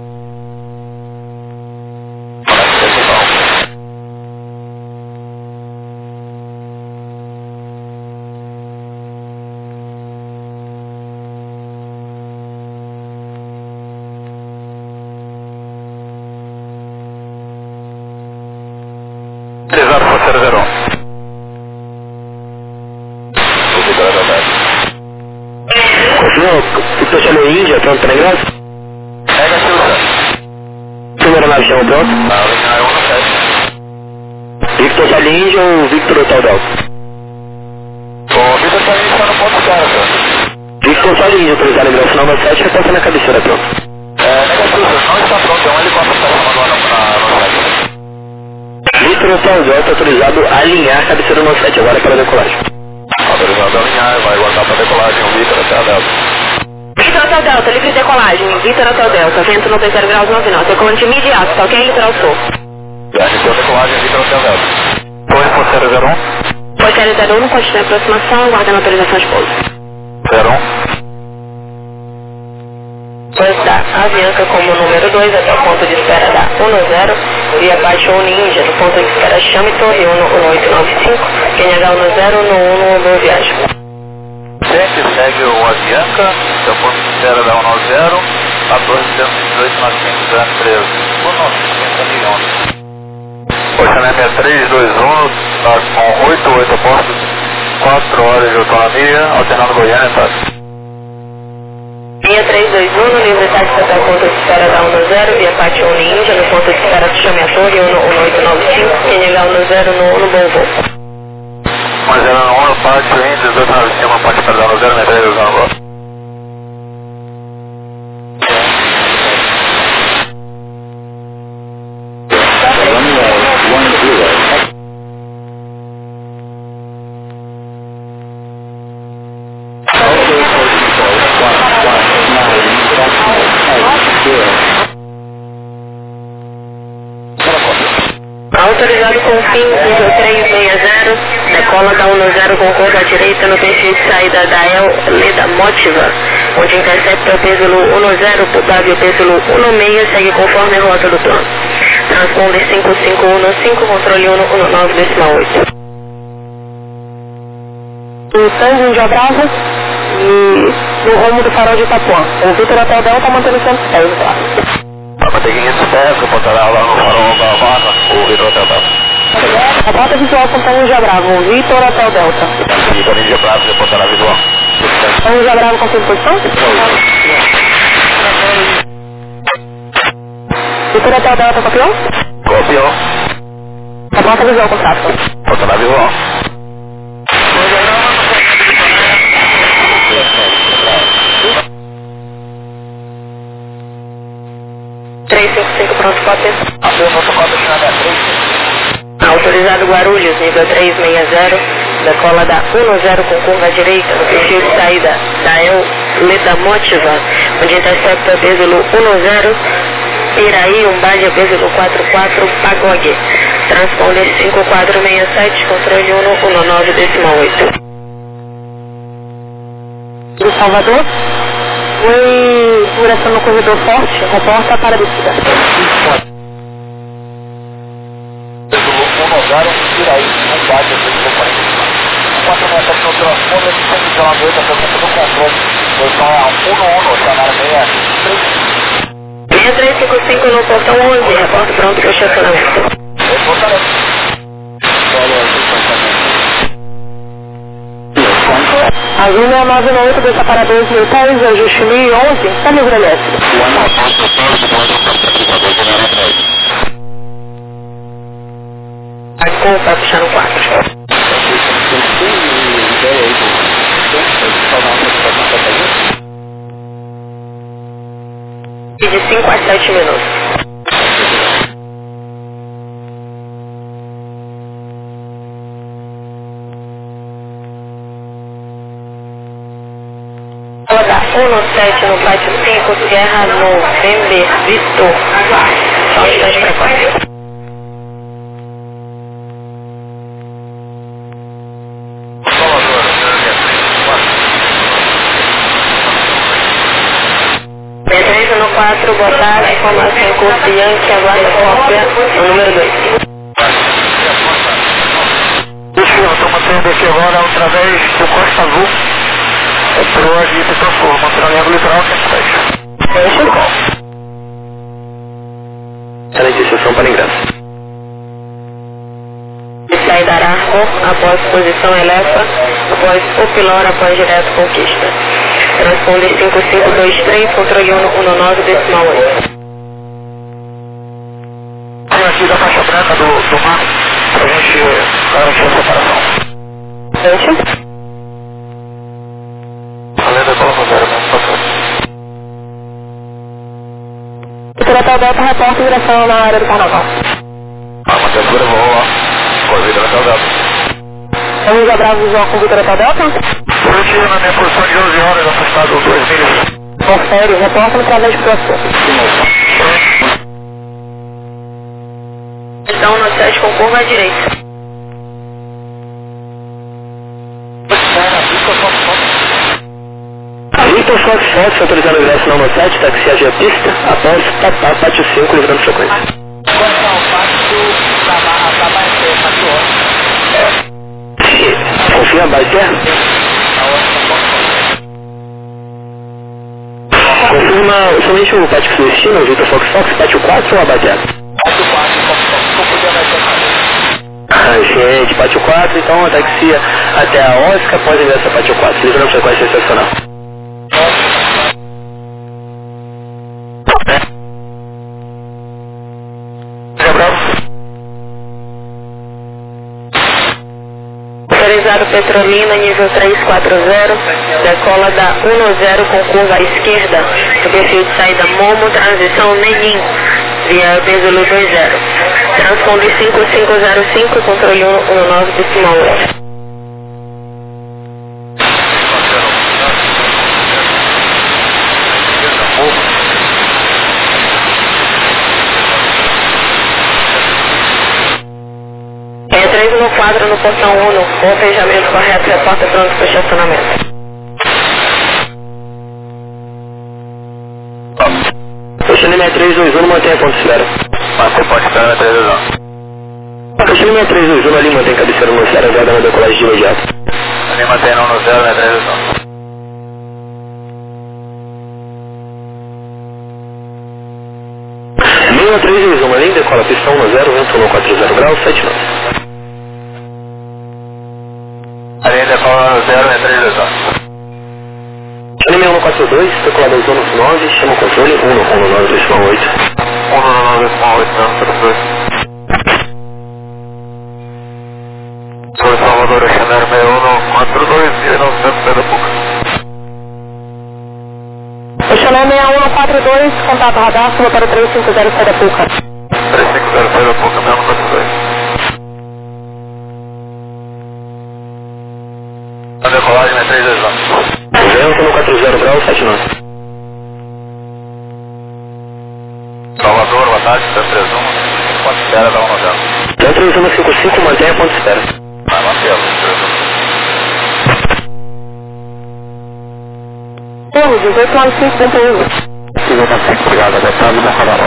Speaker 4: Victor Charlie Índia, pronto para ingresso?
Speaker 1: Pega a Silva.
Speaker 4: Primeira nave chama pronto?
Speaker 1: Na linha 17.
Speaker 4: Victor Charlie Índia ou Victor Hotel Delta?
Speaker 1: O Vitor Charlie está no ponto zero, cara.
Speaker 4: Victor Charlie Índia, autorizado ingresso 97, repassa na cabeceira, pronto.
Speaker 1: Nega Silva, não está pronto, é um helicóptero que está chamando lá no site.
Speaker 4: Victor Hotel Delta, autorizado a alinhar a cabeceira 97, agora é para decolagem.
Speaker 1: Autorizado a alinhar, vai guardar para decolagem o Vitor até a Delta.
Speaker 3: Vitor Hotel Delta, livre de decolagem. Vitor Hotel Delta, vento 90 graus 99. Decolante imediato, tá ok? Litoral Sul.
Speaker 1: Então decolagem Vitor até a Delta. Torre Forceiro 01.
Speaker 3: Forceiro 01, continue a aproximação, aguardando autorização de pouso.
Speaker 1: 01.
Speaker 3: Pois da Avianca como número 2 até o ponto de espera da 10 via Baixo Ninja, no ponto de espera Chame Torre 11895. Quem ligar 10 no 1, boa viagem.
Speaker 1: Sempre segue o Avianca, que é o ponto de espera da 190, a torre 118 na 513. Por 950 milhões. Oceanémia 321, está com 88 postos, 4 horas de autonomia, alternando Goiânia, tá?
Speaker 3: Linha 321, livre táxi até o ponto de espera da 10 via Pátio Ninja, no ponto de espera Chame a Torre 11895. Quem ligar 10 no 1, bom voo.
Speaker 1: 101 no pátio, em 1895, pode perder no 0, metralha usando agora.
Speaker 3: Autorizado com fim 360, decola da 10 com curva à direita no perfil de saída da El Leda Motiva, onde intercepta o pêssego 10, W pêssego 16, segue conforme a rota do plano. Transponder 5515, controle 119,8. no Sangue, Índia Brava e no rumo do farol de Itapuã. O Vitor Hotel Delta mantendo 110, tá?
Speaker 1: Vai manter 500 pés, reportará lá no farol da vaga, o Vitor Hotel Delta.
Speaker 3: A rota visual com Índia Brava, o Vitor Hotel Delta.
Speaker 1: Vitor Índia Brava, reportará visual.
Speaker 3: Índia Brava com posição? Vitor Hotel Delta, copiou?
Speaker 1: Copiou.
Speaker 3: A rota visual com tráfego.
Speaker 1: Reportará visual.
Speaker 3: 355 pronto, cópia.
Speaker 1: Abriu o protocolo China 3.
Speaker 3: Autorizado Guarulhos, nível 360, decola da 10 com curva à direita, no perfil de saída da El Ledamotiva, onde intercepta Bêsulo 10, Piraí, Umbade, Bêsulo 44, Pagogue. Transponder 5467, controle 119,8. Do Salvador, foi duração no corredor forte, reporta para a descida.
Speaker 1: Piraí, Umbade, Bêsulo 45. 4 metros no transponder, 119,8, a presença do controle. Posição é 1-1, cenário
Speaker 3: 6355 no portão 11, reporta pronto para o estacionamento. A linha 998 dos separadores militares, ajuste 1011, está livre LS. A Gol vai puxar no 4. De 5 a 7 minutos. Ela dá 1-7 no pátio 5, Sierra November, Vitor. Só um instante para quase. No 4, boa tarde, informação em curso Yankee, aguarda cópia, no número 2.
Speaker 1: Estou mantendo aqui agora através do Costa Azul, para o agito e transforma, mantendo a linha do litoral 110.
Speaker 4: Excelente sessão para ingresso.
Speaker 3: De saída Ararco, após posição Elefa, após Opilora, após direto Conquista. Transponder 5523, controle 119,8.
Speaker 1: Aqui da faixa branca do mar, para a gente garantir a separação. Além da coluna zero, vamos passar.
Speaker 3: Vitor Hotel Delta, reporta em direção na área do Carnaval.
Speaker 1: Uma temperatura boa, com a Vitor Hotel Delta.
Speaker 3: Vamos abrar o visual com o Vitor Hotel Delta?
Speaker 1: Hoje na minha posição de 11 horas, afastado 2 milhas.
Speaker 3: Confere, reporta no través de processo. Então, no 7 com curva à direita.
Speaker 4: Vitor Fox Fox, autorizando o ingresso na 17, táxi AG pista, após Tatá, pátio 5, livrando frequência. Confia, base terra. Confirma somente o pátio que se destina, o Vitor Fox Fox, pátio 4 ou a base terra?
Speaker 1: Pátio 4, como podia mais ser.
Speaker 4: Gente, pátio 4, então a taxia até a Oscar após ingresso a pátio 4, livrando frequência excepcional.
Speaker 3: Autorizado Petrolina, nível 340, decola da 10 com curva à esquerda, no perfil de saída Momo, transição Nenim, via Bêsulo 20. Transponder 5505, controle 119,8. É 314 no portão 1, botejamento correto, reporta pronto para o estacionamento.
Speaker 4: Fechando em 6321, mantém a ponto de espera.
Speaker 1: Você pode esperar na televisão.
Speaker 4: Fechando em 6321, ali mantém cabeceira no Ceará, já dando decolagem de imediato.
Speaker 1: Lima tem 1 no 0, né, 3
Speaker 4: 6321, linha decola pistão no 0, vento 140 graus, 79.
Speaker 1: A linha decola no 0, né, 3
Speaker 4: Lima 142, decolador zona 9, chama o controle 11928.
Speaker 1: 11928, não, 42. Sou Salvador, Xanero 6142, 1900 pé da Puca.
Speaker 3: Xanero 6142, contato radar, suba para 350 pé da Puca.
Speaker 1: 350 pé da Puca, 6142. A decolagem é 329.
Speaker 4: Vento 140 graus, 79.
Speaker 1: Salvador, boa tarde, 331. Ponto de espera, dá uma olhada.
Speaker 4: 33155, mantenha ponto de espera.
Speaker 1: Vai, Marcelo, 331.
Speaker 3: Torre, 1895,
Speaker 1: 1895, obrigado, adotado, bom canal.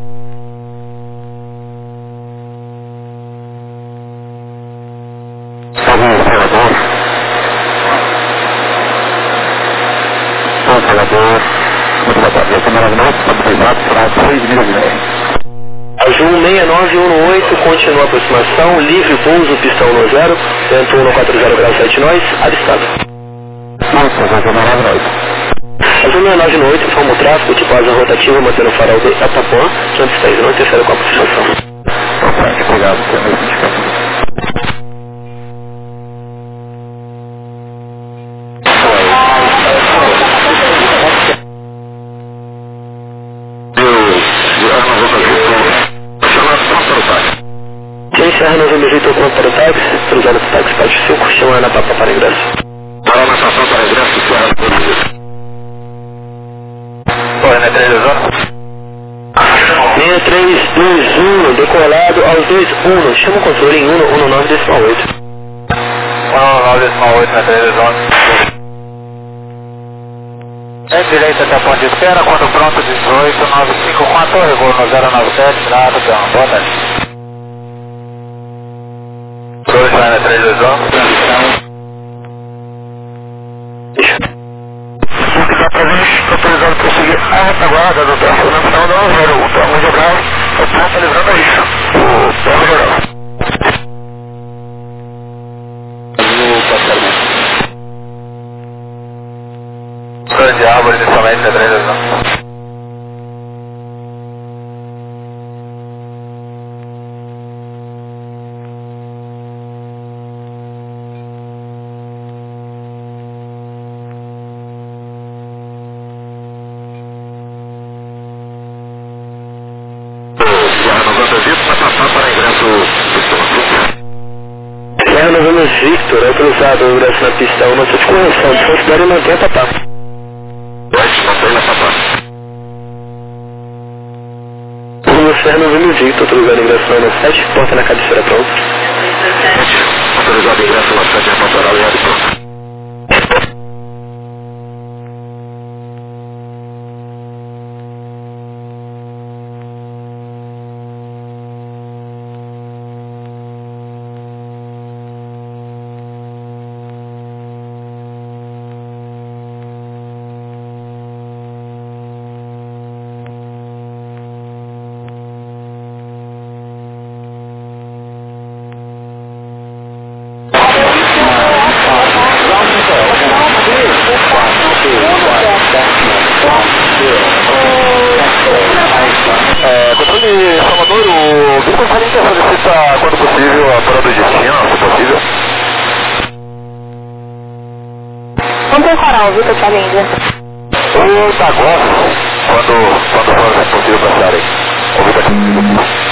Speaker 1: Muito boa tarde, essa é a maravilhosa, estabilizado, será 6 milhas e meia.
Speaker 4: Azul 6918, continua a aproximação, livre pouso, pistão no 0, vento 140 graus 7 nós, avistado.
Speaker 1: Nossa, essa é maravilhosa.
Speaker 4: Azul 6918, informa o tráfego, tipo asa rotativa, mantendo o farol de Atapuã, 510, não interfere com a aproximação.
Speaker 1: Obrigado, que é meio indicativo.
Speaker 4: Encerra no jeito ao ponto para o táxi, cruzado para o táxi parte 5, chama na papa para ingresso.
Speaker 1: Para na estação para ingresso, Serra do Brasil. Oi, né,
Speaker 4: 6321, decolado aos 21, chama o controle em 119.8.
Speaker 1: 119.8, né, 319. É direita até a ponte de espera, quando pronto, 18.954, regou no 097, nada, então, boa tarde. 2 vai na 321. Se quiser presente, estou precisando prosseguir a retaguarda do tráfego nacional da 0, o Torre Geral, eu estou atualizando isso. O Torre Geral. Grande árvore, inicialmente, na 321.
Speaker 4: Serra Novembro Victor, autorizado o ingresso na pista 1, nossa de correção, desconsidere e mantenha a papá. Serra Novembro Victor, autorizado o ingresso na 7, porta na cabeceira pronta.
Speaker 1: Autorizado o ingresso na 7, porta oral e área pronta. Controle Salvador, o Vitor Farinha solicita quando possível a fora do destino, se possível.
Speaker 3: Vamos ter coral, Vitor Farinha.
Speaker 1: Ou tá agora, quando for possível passar aí. O Vitor